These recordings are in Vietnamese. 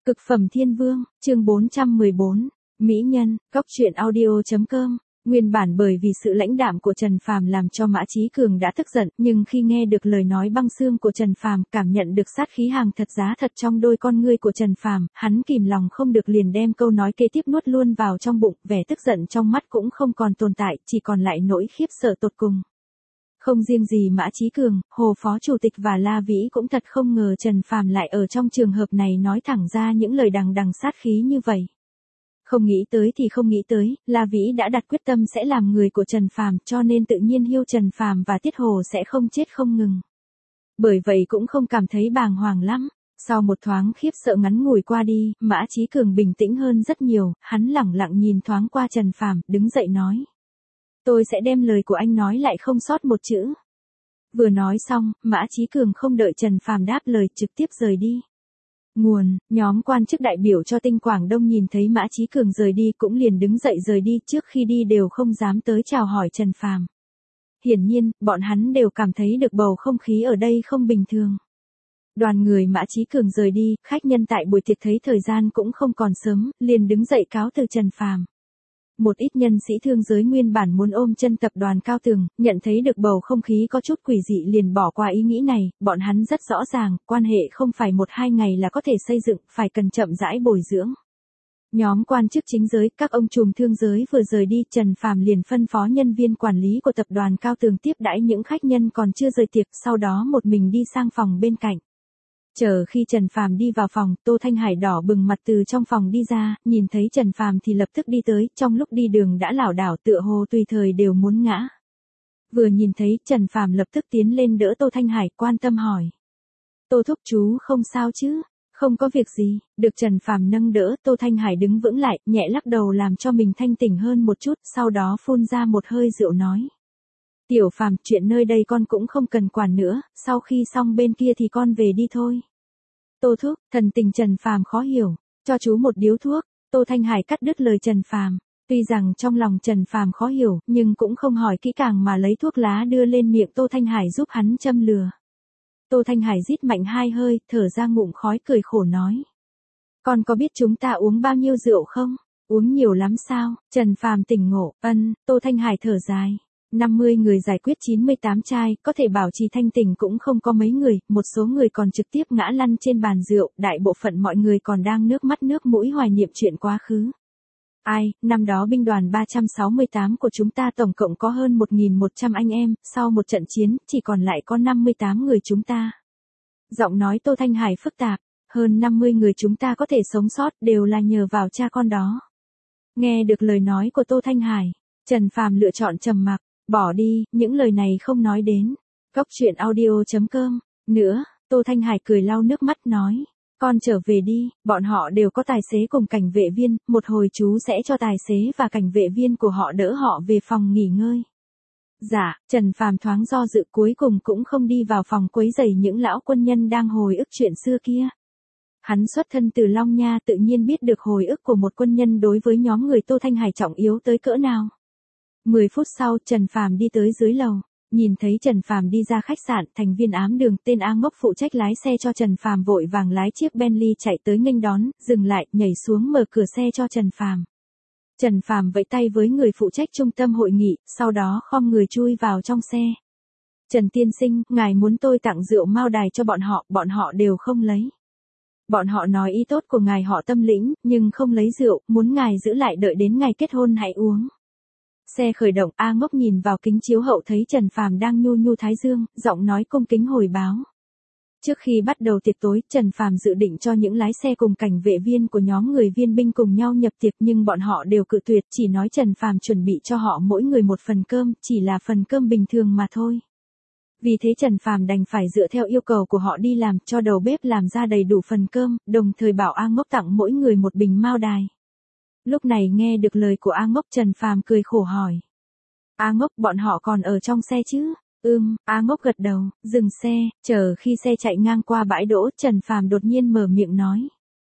Cực phẩm thiên vương, chương 414, Mỹ nhân, góc truyện audio.com. Nguyên bản bởi vì sự lãnh đạm của Trần Phàm làm cho Mã Chí Cường đã tức giận, nhưng khi nghe được lời nói băng xương của Trần Phàm, cảm nhận được sát khí hàng thật giá thật trong đôi con ngươi của Trần Phàm, hắn kìm lòng không được liền đem câu nói kế tiếp nuốt luôn vào trong bụng, vẻ tức giận trong mắt cũng không còn tồn tại, chỉ còn lại nỗi khiếp sợ tột cùng. Không riêng gì Mã Chí Cường, Hồ Phó Chủ tịch và La Vĩ cũng thật không ngờ Trần Phàm lại ở trong trường hợp này nói thẳng ra những lời đằng đằng sát khí như vậy. Không nghĩ tới thì không nghĩ tới, La Vĩ đã đặt quyết tâm sẽ làm người của Trần Phàm, cho nên tự nhiên hiêu Trần Phàm và Tiết Hồ sẽ không chết không ngừng. Bởi vậy cũng không cảm thấy bàng hoàng lắm. Sau một thoáng khiếp sợ ngắn ngủi qua đi, Mã Chí Cường bình tĩnh hơn rất nhiều, hắn lẳng lặng nhìn thoáng qua Trần Phàm, đứng dậy nói: "Tôi sẽ đem lời của anh nói lại không sót một chữ." Vừa nói xong, Mã Chí Cường không đợi Trần Phàm đáp lời trực tiếp rời đi. Nguồn, nhóm quan chức đại biểu cho Tinh Quảng Đông nhìn thấy Mã Chí Cường rời đi cũng liền đứng dậy rời đi, trước khi đi đều không dám tới chào hỏi Trần Phàm. Hiển nhiên, bọn hắn đều cảm thấy được bầu không khí ở đây không bình thường. Đoàn người Mã Chí Cường rời đi, khách nhân tại buổi tiệc thấy thời gian cũng không còn sớm, liền đứng dậy cáo từ Trần Phàm. Một ít nhân sĩ thương giới nguyên bản muốn ôm chân tập đoàn Cao Tường, nhận thấy được bầu không khí có chút quỷ dị liền bỏ qua ý nghĩ này, bọn hắn rất rõ ràng, quan hệ không phải 1-2 ngày là có thể xây dựng, phải cần chậm rãi bồi dưỡng. Nhóm quan chức chính giới, các ông trùm thương giới vừa rời đi, Trần Phàm liền phân phó nhân viên quản lý của tập đoàn Cao Tường tiếp đãi những khách nhân còn chưa rời tiệc, sau đó một mình đi sang phòng bên cạnh. Chờ khi Trần Phàm đi vào phòng, Tô Thanh Hải đỏ bừng mặt từ trong phòng đi ra, nhìn thấy Trần Phàm thì lập tức đi tới, trong lúc đi đường đã lảo đảo tựa hồ tùy thời đều muốn ngã. Vừa nhìn thấy, Trần Phàm lập tức tiến lên đỡ Tô Thanh Hải, quan tâm hỏi: "Tô thúc chú không sao chứ?" "Không có việc gì." Được Trần Phàm nâng đỡ, Tô Thanh Hải đứng vững lại, nhẹ lắc đầu làm cho mình thanh tỉnh hơn một chút, sau đó phun ra một hơi rượu nói: "Tiểu Phàm, chuyện nơi đây con cũng không cần quản nữa, sau khi xong bên kia thì con về đi thôi." "Tô thúc." Thần tình Trần Phàm khó hiểu: "Cho chú một điếu thuốc." Tô Thanh Hải cắt đứt lời Trần Phàm. Tuy rằng trong lòng Trần Phàm khó hiểu, nhưng cũng không hỏi kỹ càng mà lấy thuốc lá đưa lên miệng Tô Thanh Hải giúp hắn châm lửa. Tô Thanh Hải rít mạnh 2 hơi, thở ra ngụm khói cười khổ nói: "Con có biết chúng ta uống bao nhiêu rượu không? Uống nhiều lắm sao?" Trần Phàm tỉnh ngộ, Tô Thanh Hải thở dài: 50 người giải quyết 98 chai, có thể bảo trì thanh tỉnh cũng không có mấy người, một số người còn trực tiếp ngã lăn trên bàn rượu, đại bộ phận mọi người còn đang nước mắt nước mũi hoài niệm chuyện quá khứ. Ai, năm đó binh đoàn 368 của chúng ta tổng cộng có hơn 1.100 anh em, sau một trận chiến, chỉ còn lại có 58 người chúng ta. Giọng nói Tô Thanh Hải phức tạp, hơn 50 người chúng ta có thể sống sót đều là nhờ vào cha con đó. Nghe được lời nói của Tô Thanh Hải, Trần Phàm lựa chọn trầm mặc. Bỏ đi, những lời này không nói đến. Góc truyện audio.com. Nữa, Tô Thanh Hải cười lau nước mắt nói: "Con trở về đi, bọn họ đều có tài xế cùng cảnh vệ viên, một hồi chú sẽ cho tài xế và cảnh vệ viên của họ đỡ họ về phòng nghỉ ngơi." Dạ. Trần Phàm thoáng do dự cuối cùng cũng không đi vào phòng quấy rầy những lão quân nhân đang hồi ức chuyện xưa kia. Hắn xuất thân từ Long Nha tự nhiên biết được hồi ức của một quân nhân đối với nhóm người Tô Thanh Hải trọng yếu tới cỡ nào. 10 phút sau, Trần Phàm đi tới dưới lầu, nhìn thấy Trần Phàm đi ra khách sạn, thành viên ám đường tên A Ngốc phụ trách lái xe cho Trần Phàm vội vàng lái chiếc Bentley chạy tới nghênh đón, dừng lại, nhảy xuống mở cửa xe cho Trần Phàm. Trần Phàm vẫy tay với người phụ trách trung tâm hội nghị, sau đó khom người chui vào trong xe. "Trần tiên sinh, ngài muốn tôi tặng rượu Mao Đài cho bọn họ đều không lấy. Bọn họ nói ý tốt của ngài họ tâm lĩnh, nhưng không lấy rượu, muốn ngài giữ lại đợi đến ngày kết hôn hãy uống." Xe khởi động, A Ngốc nhìn vào kính chiếu hậu thấy Trần Phàm đang nhu nhu thái dương, giọng nói cung kính hồi báo. Trước khi bắt đầu tiệc tối, Trần Phàm dự định cho những lái xe cùng cảnh vệ viên của nhóm người viên binh cùng nhau nhập tiệc nhưng bọn họ đều cự tuyệt, chỉ nói Trần Phàm chuẩn bị cho họ mỗi người một phần cơm, chỉ là phần cơm bình thường mà thôi. Vì thế Trần Phàm đành phải dựa theo yêu cầu của họ đi làm, cho đầu bếp làm ra đầy đủ phần cơm, đồng thời bảo A Ngốc tặng mỗi người một bình Mao Đài. Lúc này nghe được lời của A Ngốc, Trần Phàm cười khổ hỏi: "A Ngốc, bọn họ còn ở trong xe chứ?" A Ngốc gật đầu, dừng xe, chờ khi xe chạy ngang qua bãi đỗ, Trần Phàm đột nhiên mở miệng nói.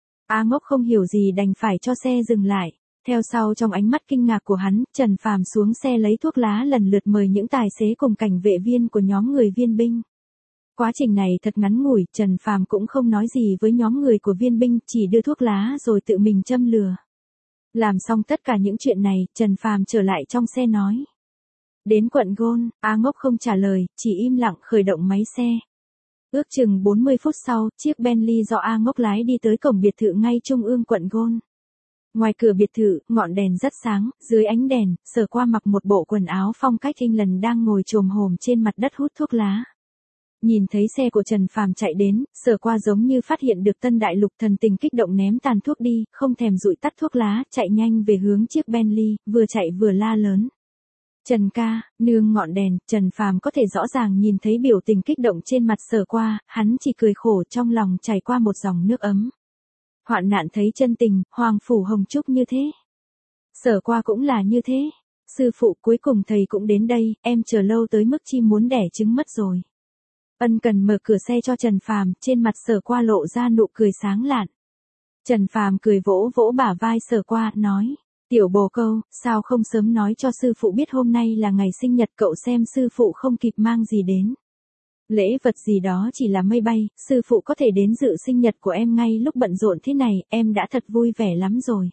A Ngốc không hiểu gì đành phải cho xe dừng lại. Theo sau trong ánh mắt kinh ngạc của hắn, Trần Phàm xuống xe lấy thuốc lá lần lượt mời những tài xế cùng cảnh vệ viên của nhóm người viên binh. Quá trình này thật ngắn ngủi, Trần Phàm cũng không nói gì với nhóm người của Viên Binh, chỉ đưa thuốc lá rồi tự mình châm lửa. Làm xong tất cả những chuyện này, Trần Phàm trở lại trong xe nói. Đến quận Gôn, A Ngốc không trả lời, chỉ im lặng khởi động máy xe. Ước chừng 40 phút sau, chiếc Bentley do A Ngốc lái đi tới cổng biệt thự ngay trung ương quận Gôn. Ngoài cửa biệt thự, ngọn đèn rất sáng, dưới ánh đèn, Sở Qua mặc một bộ quần áo phong cách England đang ngồi chồm hổm trên mặt đất hút thuốc lá. Nhìn thấy xe của Trần Phàm chạy đến, Sở Qua giống như phát hiện được tân đại lục, thần tình kích động ném tàn thuốc đi, không thèm dụi tắt thuốc lá, chạy nhanh về hướng chiếc Bentley, vừa chạy vừa la lớn. Trần ca, nương ngọn đèn. Trần Phàm có thể rõ ràng nhìn thấy biểu tình kích động trên mặt Sở Qua, hắn chỉ cười khổ, trong lòng chảy qua một dòng nước ấm. Hoạn nạn thấy chân tình, Hoàng Phủ Hồng Trúc như thế. Sở Qua cũng là như thế. Sư phụ, cuối cùng thầy cũng đến đây, em chờ lâu tới mức chim muốn đẻ trứng mất rồi. Ân Cần mở cửa xe cho Trần Phàm, trên mặt Sở Qua lộ ra nụ cười sáng lạn. Trần Phàm cười vỗ vỗ bả vai Sở Qua, nói. Tiểu bồ câu, sao không sớm nói cho sư phụ biết hôm nay là ngày sinh nhật cậu, xem sư phụ không kịp mang gì đến. Lễ vật gì đó chỉ là mây bay, sư phụ có thể đến dự sinh nhật của em ngay lúc bận rộn thế này, em đã thật vui vẻ lắm rồi.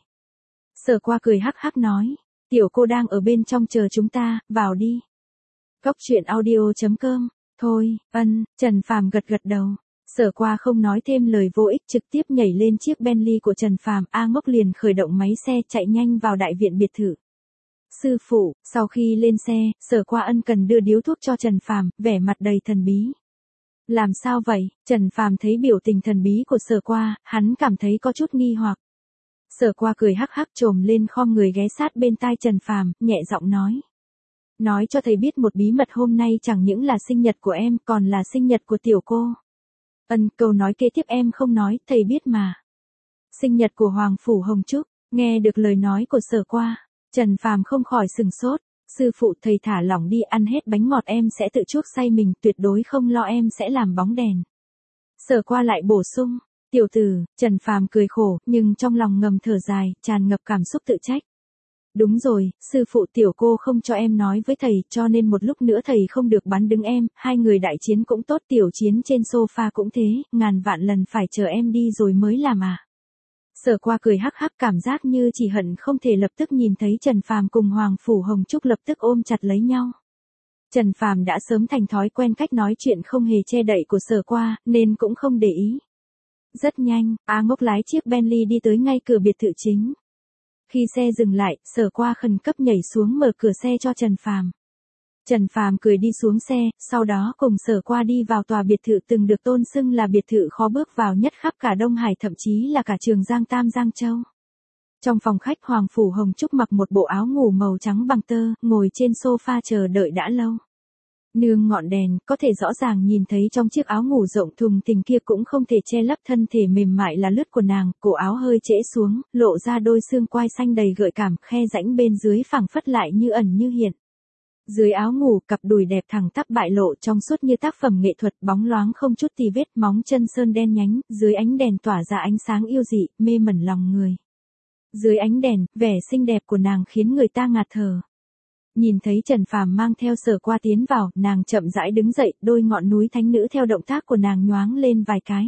Sở Qua cười hắc hắc nói, tiểu cô đang ở bên trong chờ chúng ta, vào đi. Cóc truyện audio.com, thôi, Trần Phàm gật gật đầu. Sở Qua không nói thêm lời vô ích, trực tiếp nhảy lên chiếc Bentley của Trần Phàm, A Ngốc liền khởi động máy xe chạy nhanh vào đại viện biệt thự. Sư phụ, sau khi lên xe, Sở Qua ân cần đưa điếu thuốc cho Trần Phàm, vẻ mặt đầy thần bí. Làm sao vậy? Trần Phàm thấy biểu tình thần bí của Sở Qua, hắn cảm thấy có chút nghi hoặc. Sở Qua cười hắc hắc trồm lên khom người ghé sát bên tai Trần Phàm, nhẹ giọng nói. Nói cho thầy biết một bí mật, hôm nay chẳng những là sinh nhật của em, còn là sinh nhật của tiểu cô. Câu nói kế tiếp em không nói, thầy biết mà. Sinh nhật của Hoàng Phủ Hồng Trúc. Nghe được lời nói của Sở Qua, Trần Phàm không khỏi sừng sốt. Sư phụ, thầy thả lỏng đi, ăn hết bánh ngọt em sẽ tự chuốc say mình, tuyệt đối không lo em sẽ làm bóng đèn. Sở Qua lại bổ sung. Tiểu tử. Trần Phàm cười khổ, nhưng trong lòng ngầm thở dài, tràn ngập cảm xúc tự trách. Đúng rồi, sư phụ, tiểu cô không cho em nói với thầy, cho nên một lúc nữa thầy không được bắn đứng em, hai người đại chiến cũng tốt, tiểu chiến trên sofa cũng thế, ngàn vạn lần phải chờ em đi rồi mới làm à. Sở Qua cười hắc hắc, cảm giác như chỉ hận không thể lập tức nhìn thấy Trần Phàm cùng Hoàng Phủ Hồng Trúc lập tức ôm chặt lấy nhau. Trần Phàm đã sớm thành thói quen cách nói chuyện không hề che đậy của Sở Qua, nên cũng không để ý. Rất nhanh, A Ngốc lái chiếc Bentley đi tới ngay cửa biệt thự chính. Khi xe dừng lại, Sở Qua khẩn cấp nhảy xuống mở cửa xe cho Trần Phàm. Trần Phàm cười đi xuống xe, sau đó cùng Sở Qua đi vào tòa biệt thự từng được tôn xưng là biệt thự khó bước vào nhất khắp cả Đông Hải, thậm chí là cả Trường Giang Tam Giang Châu. Trong phòng khách, Hoàng Phủ Hồng Trúc mặc một bộ áo ngủ màu trắng bằng tơ, ngồi trên sofa chờ đợi đã lâu. Nương ngọn đèn, có thể rõ ràng nhìn thấy trong chiếc áo ngủ rộng thùng thình kia cũng không thể che lấp thân thể mềm mại là lướt của nàng, cổ áo hơi trễ xuống, lộ ra đôi xương quai xanh đầy gợi cảm, khe rãnh bên dưới phẳng phất lại như ẩn như hiện. Dưới áo ngủ, cặp đùi đẹp thẳng tắp bại lộ trong suốt như tác phẩm nghệ thuật, bóng loáng không chút tì vết, móng chân sơn đen nhánh, dưới ánh đèn tỏa ra ánh sáng yêu dị, mê mẩn lòng người. Dưới ánh đèn, vẻ xinh đẹp của nàng khiến người ta ngạt thở. Nhìn thấy Trần Phàm mang theo Sở Qua tiến vào, nàng chậm rãi đứng dậy, đôi ngọn núi thánh nữ theo động tác của nàng nhoáng lên vài cái.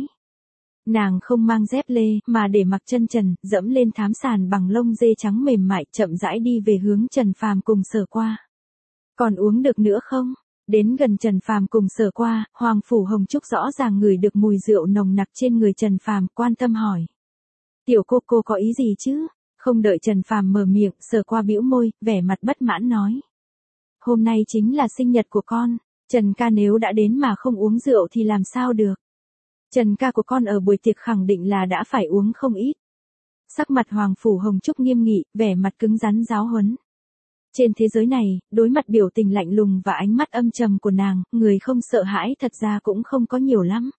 Nàng không mang dép lê, mà để mặc chân trần, dẫm lên thám sàn bằng lông dê trắng mềm mại, chậm rãi đi về hướng Trần Phàm cùng Sở Qua. Còn uống được nữa không? Đến gần Trần Phàm cùng Sở Qua, Hoàng Phủ Hồng Trúc rõ ràng ngửi được mùi rượu nồng nặc trên người Trần Phàm, quan tâm hỏi. Tiểu cô có ý gì chứ? Không đợi Trần Phàm mở miệng, Sở Qua bĩu môi, vẻ mặt bất mãn nói. Hôm nay chính là sinh nhật của con, Trần ca nếu đã đến mà không uống rượu thì làm sao được. Trần ca của con ở buổi tiệc khẳng định là đã phải uống không ít. Sắc mặt Hoàng Phủ Hồng Trúc nghiêm nghị, vẻ mặt cứng rắn giáo huấn. Trên thế giới này, đối mặt biểu tình lạnh lùng và ánh mắt âm trầm của nàng, người không sợ hãi thật ra cũng không có nhiều lắm.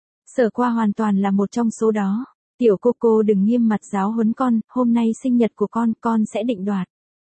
Sở Qua hoàn toàn là một trong số đó. Tiểu cô đừng nghiêm mặt giáo huấn con, hôm nay sinh nhật của con sẽ định đoạt.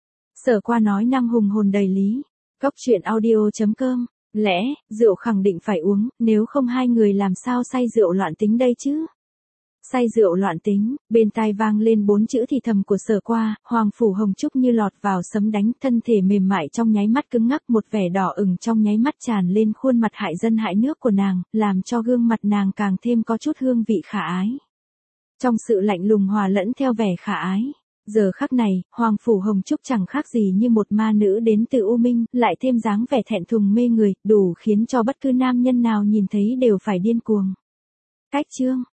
Sở Qua nói năng hùng hồn đầy lý. Cóc truyện audio.com, lẽ, rượu khẳng định phải uống, nếu không hai người làm sao say rượu loạn tính đây chứ. Say rượu loạn tính, bên tai vang lên 4 chữ thì thầm của Sở Qua, Hoàng Phủ Hồng Trúc như lọt vào sấm đánh, thân thể mềm mại trong nháy mắt cứng ngắc, một vẻ đỏ ửng trong nháy mắt tràn lên khuôn mặt hại dân hại nước của nàng, làm cho gương mặt nàng càng thêm có chút hương vị khả ái. Trong sự lạnh lùng hòa lẫn theo vẻ khả ái. Giờ khắc này, Hoàng Phủ Hồng Trúc chẳng khác gì như một ma nữ đến từ U Minh, lại thêm dáng vẻ thẹn thùng mê người, đủ khiến cho bất cứ nam nhân nào nhìn thấy đều phải điên cuồng. Cách chương